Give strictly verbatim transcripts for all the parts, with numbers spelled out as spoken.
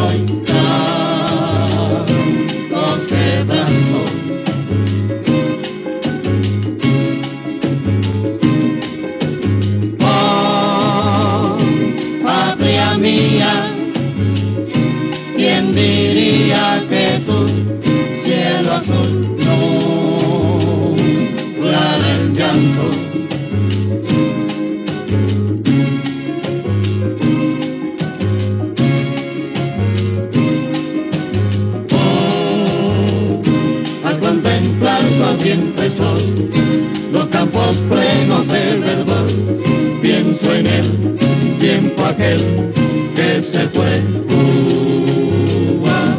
oiga los quebrantos. Oh, patria mía, ¿quién diría que tu cielo azul nublara el llanto? Ardiente sol, los campos plenos de verdor, pienso en el tiempo aquel que se fue. Cuba.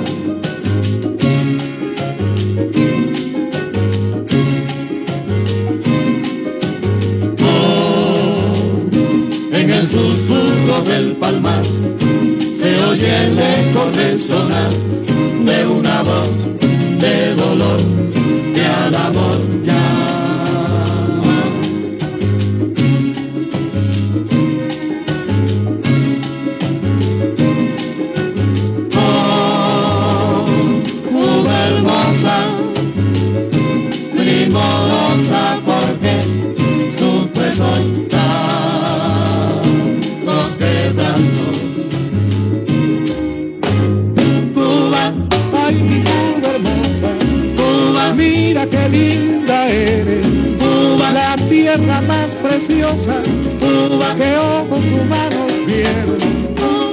Oh, en el susurro del palmar se oye el eco resonar de una voz de dolor que al amor llama. Oh, Cuba hermosa, primorosa, porque supe soltar los quebrantos. Cuba, ay, mi Cuba hermosa, mira qué linda eres, Cuba, la tierra más preciosa, Cuba, que ojos humanos vieron.